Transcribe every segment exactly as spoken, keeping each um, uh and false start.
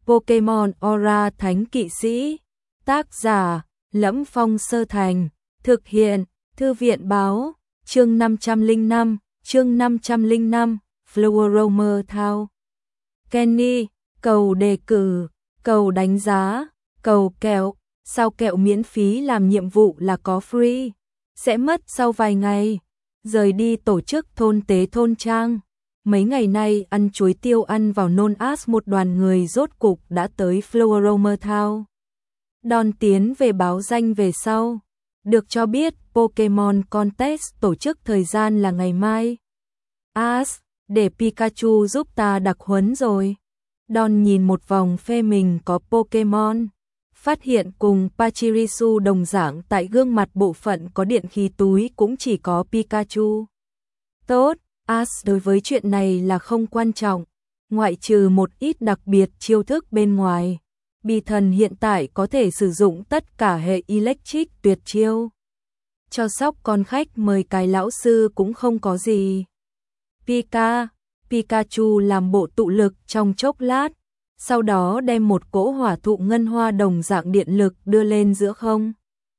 Pokemon Aura Thánh Kỵ Sĩ. Tác giả: Lẫm Phong Sơ Thành. Thực hiện: Thư viện báo. Chương năm trăm lẻ năm, chương năm trăm lẻ năm, Flower Thao. Kenny, cầu đề cử, cầu đánh giá, cầu kẹo, sao kẹo miễn phí làm nhiệm vụ là có free, sẽ mất sau vài ngày. Rời đi tổ chức thôn tế thôn trang. Mấy ngày nay ăn chuối tiêu ăn vào nôn ás, một đoàn người rốt cục đã tới Flower Thao. Đòn tiến về báo danh về sau. Được cho biết Pokemon Contest tổ chức thời gian là ngày mai. As, để Pikachu giúp ta đặc huấn rồi. Don nhìn một vòng phe mình có Pokemon. Phát hiện cùng Pachirisu đồng dạng tại gương mặt bộ phận có điện khí túi cũng chỉ có Pikachu. Tốt, As đối với chuyện này là không quan trọng. Ngoại trừ một ít đặc biệt chiêu thức bên ngoài. Bì thần hiện tại có thể sử dụng tất cả hệ electric tuyệt chiêu. Cho sóc con khách mời cái lão sư cũng không có gì. Pika, Pikachu làm bộ tụ lực trong chốc lát, sau đó đem một cỗ hỏa thụ ngân hoa đồng dạng điện lực đưa lên giữa không.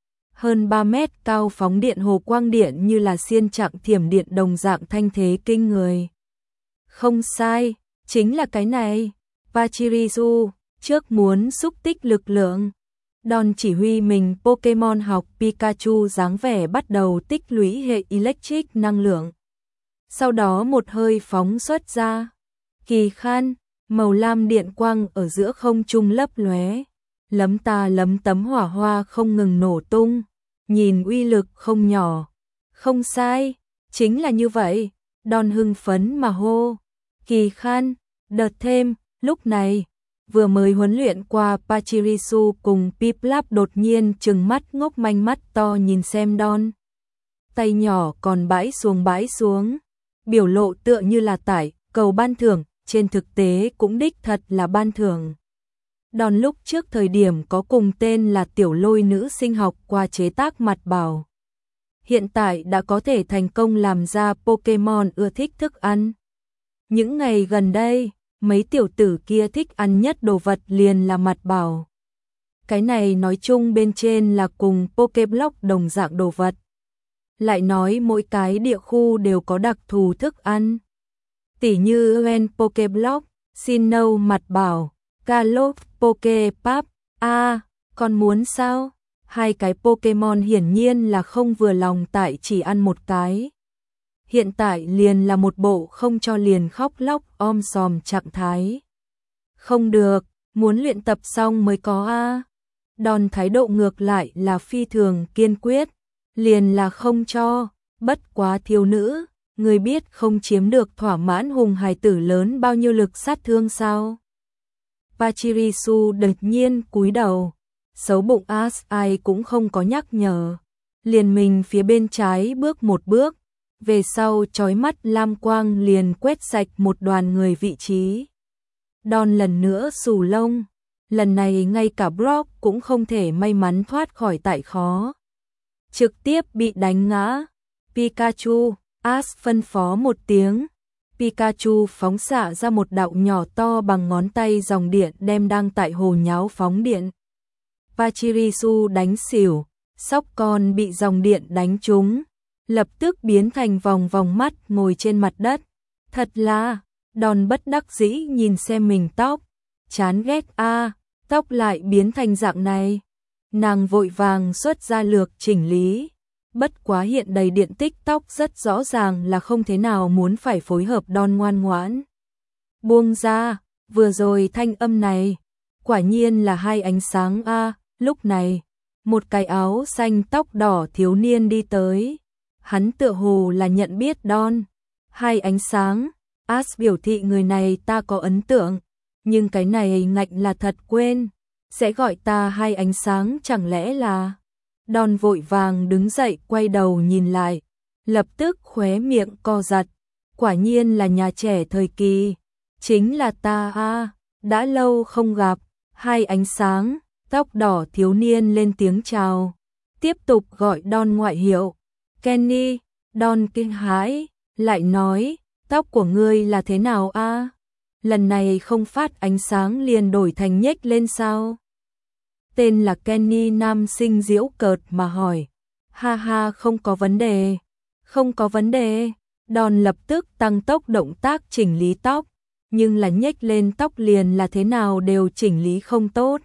Hơn ba mét cao phóng điện hồ quang điện như là xiên chặng thiểm điện đồng dạng thanh thế kinh người. Không sai, chính là cái này. Pachirisu trước muốn xúc tích lực lượng. Don chỉ huy mình Pokemon học Pikachu dáng vẻ bắt đầu tích lũy hệ electric năng lượng. Sau đó một hơi phóng xuất ra. Kỳ khan, màu lam điện quang ở giữa không trung lấp lóe. Lấm ta lấm tấm hỏa hoa không ngừng nổ tung. Nhìn uy lực không nhỏ. Không sai, chính là như vậy. Don hưng phấn mà hô. Kỳ khan, đợt thêm, lúc này. Vừa mới huấn luyện qua Pachirisu cùng Piplup đột nhiên trừng mắt ngốc manh mắt to nhìn xem Don. Tay nhỏ còn bãi xuống bãi xuống. Biểu lộ tựa như là tải, cầu ban thưởng, trên thực tế cũng đích thật là ban thưởng. Don lúc trước thời điểm có cùng tên là tiểu lôi nữ sinh học qua chế tác mặt bảo. Hiện tại đã có thể thành công làm ra Pokemon ưa thích thức ăn. Những ngày gần đây, mấy tiểu tử kia thích ăn nhất đồ vật liền là mặt bảo. Cái này nói chung bên trên là cùng Pokéblock đồng dạng đồ vật. Lại nói mỗi cái địa khu đều có đặc thù thức ăn. Tỉ như Uen Pokéblock, Sinnoh mặt bảo, Galop Poképap. A, à, còn muốn sao? Hai cái Pokemon hiển nhiên là không vừa lòng tại chỉ ăn một cái. Hiện tại liền là một bộ không cho liền khóc lóc om sòm trạng thái. Không được, muốn luyện tập xong mới có a. Đòn thái độ ngược lại là phi thường kiên quyết, liền là không cho, bất quá thiếu nữ, người biết không chiếm được thỏa mãn hùng hài tử lớn bao nhiêu lực sát thương sao? Pachirisu đột nhiên cúi đầu, xấu bụng As ai cũng không có nhắc nhở, liền mình phía bên trái bước một bước. Về sau chói mắt lam quang liền quét sạch một đoàn người vị trí. Don lần nữa xù lông, lần này ngay cả Brock cũng không thể may mắn thoát khỏi tại khó. Trực tiếp bị đánh ngã. Pikachu, As phân phó một tiếng. Pikachu phóng xạ ra một đạo nhỏ to bằng ngón tay dòng điện đem đang tại hồ nháo phóng điện. Pachirisu đánh xỉu, sóc con bị dòng điện đánh trúng. Lập tức biến thành vòng vòng mắt ngồi trên mặt đất. Thật là, Don bất đắc dĩ nhìn xem mình tóc. Chán ghét a, à, tóc lại biến thành dạng này. Nàng vội vàng xuất ra lược chỉnh lý. Bất quá hiện đầy điện tích tóc rất rõ ràng là không thế nào muốn phải phối hợp Don ngoan ngoãn. Buông ra, vừa rồi thanh âm này. Quả nhiên là hai ánh sáng a, à, lúc này. Một cái áo xanh tóc đỏ thiếu niên đi tới. Hắn tựa hồ là nhận biết Don. Hai ánh sáng, As biểu thị người này ta có ấn tượng, nhưng cái này ngạnh là thật quên, sẽ gọi ta hai ánh sáng chẳng lẽ là... Don vội vàng đứng dậy quay đầu nhìn lại, lập tức khóe miệng co giật, quả nhiên là nhà trẻ thời kỳ, chính là ta a, à, đã lâu không gặp, hai ánh sáng, tóc đỏ thiếu niên lên tiếng chào, tiếp tục gọi Don ngoại hiệu. Kenny, Don kinh hãi, lại nói, tóc của ngươi là thế nào a? lần này không phát ánh sáng liền đổi thành nhếch lên sao? Tên là Kenny nam sinh giễu cợt mà hỏi. Ha ha, không có vấn đề, không có vấn đề. Don lập tức tăng tốc động tác chỉnh lý tóc, nhưng là nhếch lên tóc liền là thế nào đều chỉnh lý không tốt.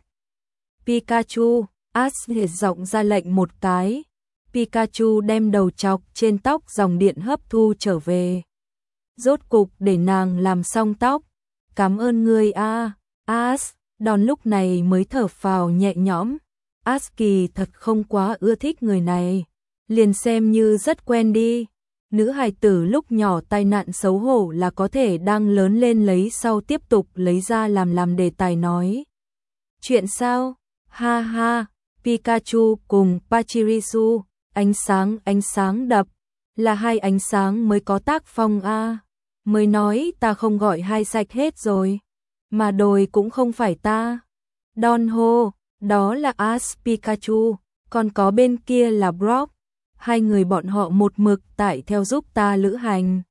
Pikachu, Ash giọng ra lệnh một cái. Pikachu đem đầu chọc trên tóc dòng điện hấp thu trở về. Rốt cục để nàng làm xong tóc. Cảm ơn ngươi a, Ash. Don lúc này mới thở phào nhẹ nhõm. Ash kỳ thật không quá ưa thích người này, liền xem như rất quen đi. Nữ hài tử lúc nhỏ tai nạn xấu hổ là có thể đang lớn lên lấy sau tiếp tục lấy ra làm làm đề tài nói. Chuyện sao? Ha ha, Pikachu cùng Pachirisu, ánh sáng ánh sáng đập, là hai ánh sáng mới có tác phong a. Mới nói ta không gọi hai sạch hết rồi, mà đồi cũng không phải ta. Don hô, đó là Ash Pikachu, còn có bên kia là Brock. Hai người bọn họ một mực tại theo giúp ta lữ hành.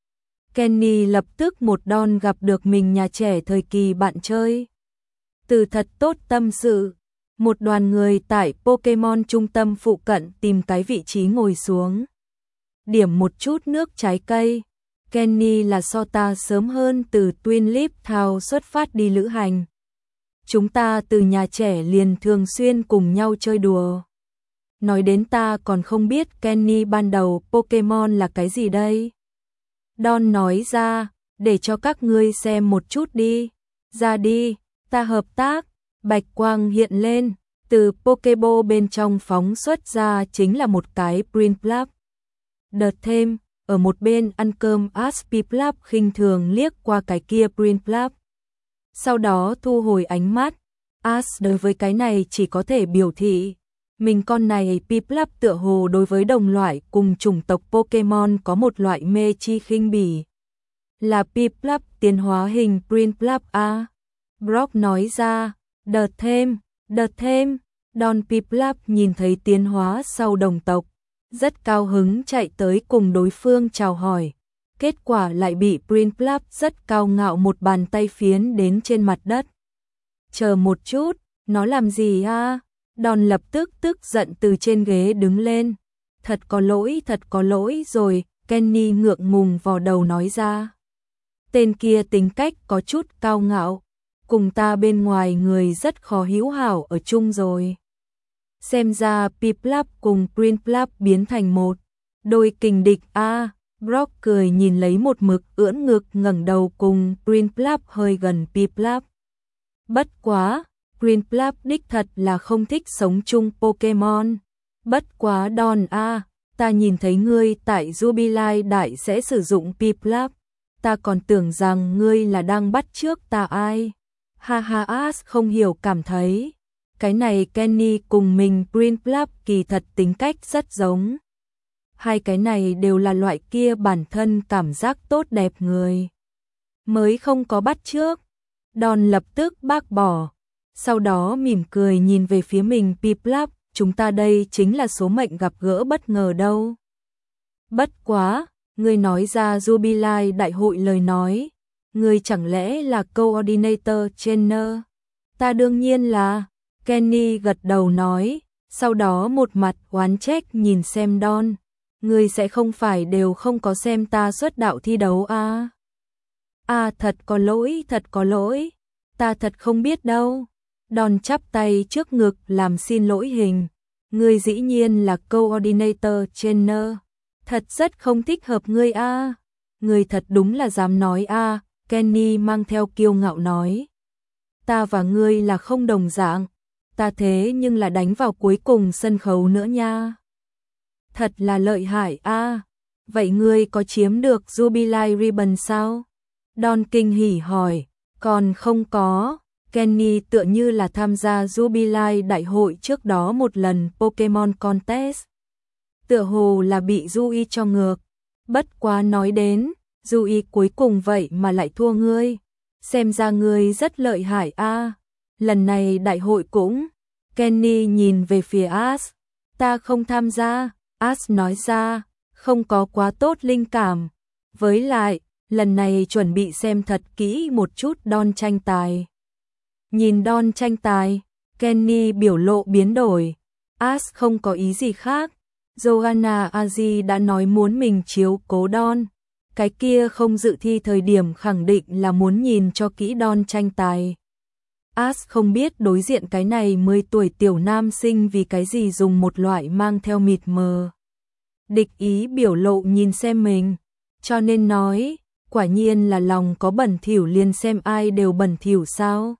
Kenny lập tức một Don gặp được mình nhà trẻ thời kỳ bạn chơi. Từ thật tốt tâm sự. Một đoàn người tại Pokemon trung tâm phụ cận tìm cái vị trí ngồi xuống. Điểm một chút nước trái cây. Kenny là so ta sớm hơn từ Twin Leaf Town xuất phát đi lữ hành. Chúng ta từ nhà trẻ liền thường xuyên cùng nhau chơi đùa. Nói đến ta còn không biết Kenny ban đầu Pokemon là cái gì đây. Don nói ra, để cho các ngươi xem một chút đi. Ra đi, ta hợp tác. Bạch quang hiện lên, từ Pokeball bên trong phóng xuất ra chính là một cái Prinplup. Đợt thêm, ở một bên ăn cơm Ash Piplup khinh thường liếc qua cái kia Prinplup. Sau đó thu hồi ánh mắt, Ash đối với cái này chỉ có thể biểu thị. Mình con này Piplup tựa hồ đối với đồng loại cùng chủng tộc Pokemon có một loại mê chi khinh bỉ. Là Piplup tiến hóa hình Prinplup a. Brock nói ra, đợt thêm, đợt thêm. Don Piplup nhìn thấy tiến hóa sau đồng tộc, rất cao hứng chạy tới cùng đối phương chào hỏi. Kết quả lại bị Prinplup rất cao ngạo một bàn tay phiến đến trên mặt đất. Chờ một chút, nó làm gì a? Don lập tức tức giận từ trên ghế đứng lên. Thật có lỗi, thật có lỗi rồi, Kenny ngượng ngùng vò đầu nói ra. Tên kia tính cách có chút cao ngạo, cùng ta bên ngoài người rất khó hữu hảo ở chung rồi. Xem ra Piplup cùng Prinplup biến thành một đôi kình địch a. À, Brock cười nhìn lấy một mực ưỡn ngực ngẩng đầu cùng Prinplup hơi gần Piplup. Bất quá, Prinplup đích thật là không thích sống chung Pokemon. Bất quá Don a, à, ta nhìn thấy ngươi tại Jubilee Đại sẽ sử dụng Piplup, ta còn tưởng rằng ngươi là đang bắt chước ta ai. Ha ha, Ash không hiểu cảm thấy. Cái này Kenny cùng mình Prinplup kỳ thật tính cách rất giống. Hai cái này đều là loại kia bản thân cảm giác tốt đẹp người. Mới không có bắt chước. Don lập tức bác bỏ. Sau đó mỉm cười nhìn về phía mình Piplup, chúng ta đây chính là số mệnh gặp gỡ bất ngờ đâu. Bất quá, ngươi nói ra Jubilee đại hội lời nói. Ngươi chẳng lẽ là coordinator trainer? Ta đương nhiên là. Kenny gật đầu nói, sau đó một mặt oán trách nhìn xem Don. Ngươi sẽ không phải đều không có xem ta xuất đạo thi đấu à? À thật có lỗi, thật có lỗi. Ta thật không biết đâu. Don chắp tay trước ngực làm xin lỗi hình. Ngươi dĩ nhiên là coordinator trainer. Thật rất không thích hợp ngươi a. À. Ngươi thật đúng là dám nói a. À. Kenny mang theo kiêu ngạo nói. Ta và ngươi là không đồng dạng. Ta thế nhưng là đánh vào cuối cùng sân khấu nữa nha. Thật là lợi hại a. À. Vậy ngươi có chiếm được Jubilee Ribbon sao? Don kinh hỉ hỏi. Còn không có. Kenny tựa như là tham gia Jubilee đại hội trước đó một lần Pokemon Contest. Tựa hồ là bị Yui cho ngược. Bất quá nói đến, Yui cuối cùng vậy mà lại thua ngươi. Xem ra ngươi rất lợi hại a. À. Lần này đại hội cũng. Kenny nhìn về phía Ash. Ta không tham gia. Ash nói ra, không có quá tốt linh cảm. Với lại, lần này chuẩn bị xem thật kỹ một chút Don tranh tài. Nhìn Don tranh tài, Kenny biểu lộ biến đổi. Ash không có ý gì khác. Joanna Aji đã nói muốn mình chiếu cố Don. Cái kia không dự thi thời điểm khẳng định là muốn nhìn cho kỹ Don tranh tài. Ash không biết đối diện cái này mười tuổi tiểu nam sinh vì cái gì dùng một loại mang theo mịt mờ địch ý biểu lộ nhìn xem mình, cho nên nói, quả nhiên là lòng có bẩn thỉu liền xem ai đều bẩn thỉu sao.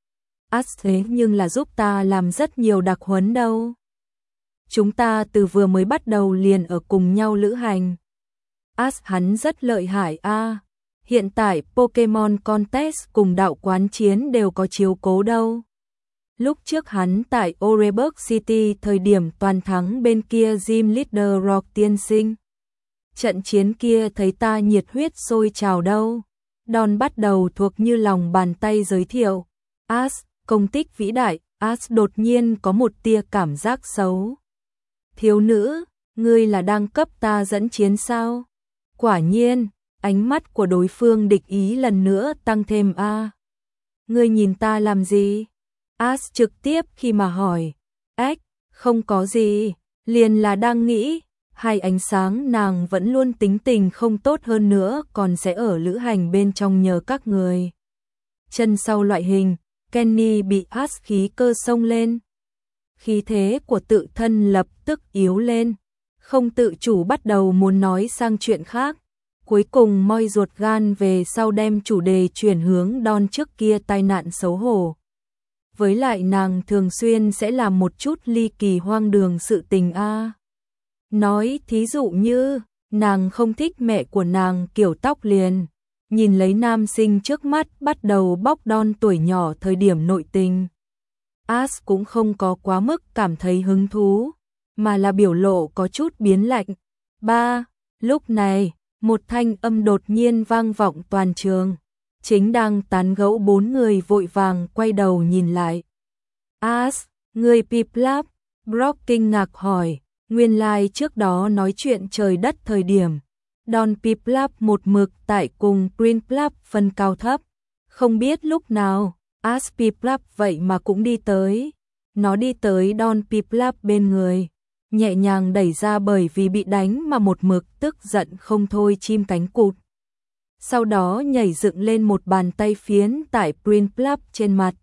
Ash thế nhưng là giúp ta làm rất nhiều đặc huấn đâu. Chúng ta từ vừa mới bắt đầu liền ở cùng nhau lữ hành. Ash hắn rất lợi hại a. À. Hiện tại Pokemon Contest cùng đạo quán chiến đều có chiếu cố đâu. Lúc trước hắn tại Oreburgh City thời điểm toàn thắng bên kia Gym Leader Rock tiên sinh. Trận chiến kia thấy ta nhiệt huyết sôi trào đâu. Don bắt đầu thuộc như lòng bàn tay giới thiệu. Ash, công tích vĩ đại. Ash đột nhiên có một tia cảm giác xấu. Thiếu nữ, ngươi là đang cấp ta dẫn chiến sao? Quả nhiên, ánh mắt của đối phương địch ý lần nữa tăng thêm a. À. Ngươi nhìn ta làm gì? Ash trực tiếp khi mà hỏi. Ếch, không có gì, liền là đang nghĩ. Hai ánh sáng nàng vẫn luôn tính tình không tốt hơn nữa còn sẽ ở lữ hành bên trong nhờ các người. Chân sau loại hình, Kenny bị Ash khí cơ xông lên. Khí thế của tự thân lập tức yếu lên. Không tự chủ bắt đầu muốn nói sang chuyện khác. Cuối cùng moi ruột gan về sau đem chủ đề chuyển hướng Don trước kia tai nạn xấu hổ. Với lại nàng thường xuyên sẽ làm một chút ly kỳ hoang đường sự tình a. À. Nói thí dụ như, nàng không thích mẹ của nàng kiểu tóc liền. Nhìn lấy nam sinh trước mắt bắt đầu bóc Don tuổi nhỏ thời điểm nội tình. Ash cũng không có quá mức cảm thấy hứng thú, mà là biểu lộ có chút biến lạnh. Ba, lúc này, một thanh âm đột nhiên vang vọng toàn trường. Chính đang tán gẫu bốn người vội vàng quay đầu nhìn lại. Ash, người Piplup, Brock kinh ngạc hỏi, nguyên lai like trước đó nói chuyện trời đất thời điểm. Don Piplup một mực tại cùng Prinplup phân cao thấp. Không biết lúc nào, Ash Piplup vậy mà cũng đi tới. Nó đi tới Don Piplup bên người. Nhẹ nhàng đẩy ra bởi vì bị đánh mà một mực tức giận không thôi chim cánh cụt. Sau đó nhảy dựng lên một bàn tay phiến tại Prinplup trên mặt.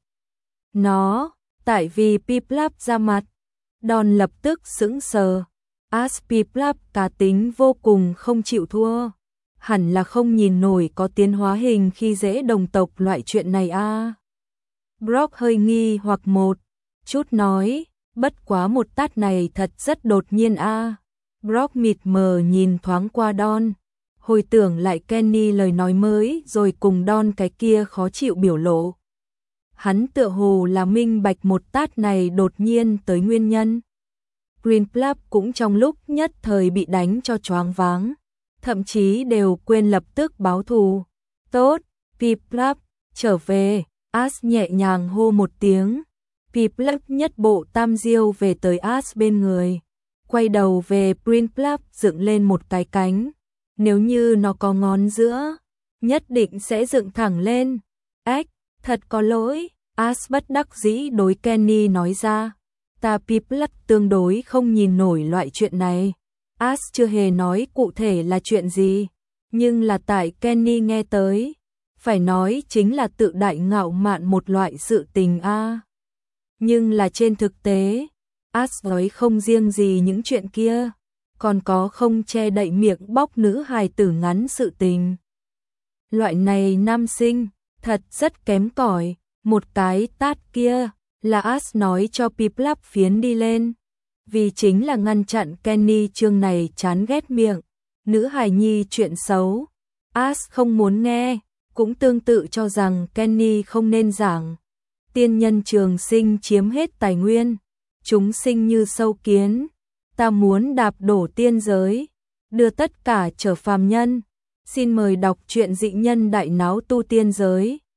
Nó, tại vì Piplup ra mặt. Don lập tức sững sờ. Ash Piplup cá tính vô cùng không chịu thua. Hẳn là không nhìn nổi có tiến hóa hình khi dễ đồng tộc loại chuyện này a. À. Brock hơi nghi hoặc một chút nói, bất quá một tát này thật rất đột nhiên a. À. Brock mịt mờ nhìn thoáng qua Don, hồi tưởng lại Kenny lời nói mới rồi cùng Don cái kia khó chịu biểu lộ. Hắn tựa hồ là minh bạch một tát này đột nhiên tới nguyên nhân. Prinplup cũng trong lúc nhất thời bị đánh cho choáng váng, thậm chí đều quên lập tức báo thù. Tốt, Piplup, trở về. Ash nhẹ nhàng hô một tiếng. Piplup nhất bộ tam diêu về tới Ash bên người, quay đầu về Prinplup dựng lên một cái cánh. Nếu như nó có ngón giữa, nhất định sẽ dựng thẳng lên. Ếch, thật có lỗi. Ash bất đắc dĩ đối Kenny nói ra. Ta Piplup tương đối không nhìn nổi loại chuyện này. Ash chưa hề nói cụ thể là chuyện gì, nhưng là tại Kenny nghe tới, phải nói chính là tự đại ngạo mạn một loại sự tình a. À. Nhưng là trên thực tế, Ash nói không riêng gì những chuyện kia, còn có không che đậy miệng bóc nữ hài tử ngắn sự tình. Loại này nam sinh, thật rất kém cỏi, một cái tát kia là Ash nói cho Piplup phiến đi lên, vì chính là ngăn chặn Kenny chương này chán ghét miệng nữ hài nhi chuyện xấu. Ash không muốn nghe, cũng tương tự cho rằng Kenny không nên giảng. Tiên nhân trường sinh chiếm hết tài nguyên, chúng sinh như sâu kiến, ta muốn đạp đổ tiên giới, đưa tất cả trở phàm nhân. Xin mời đọc truyện Dị Nhân Đại Náo Tu Tiên Giới.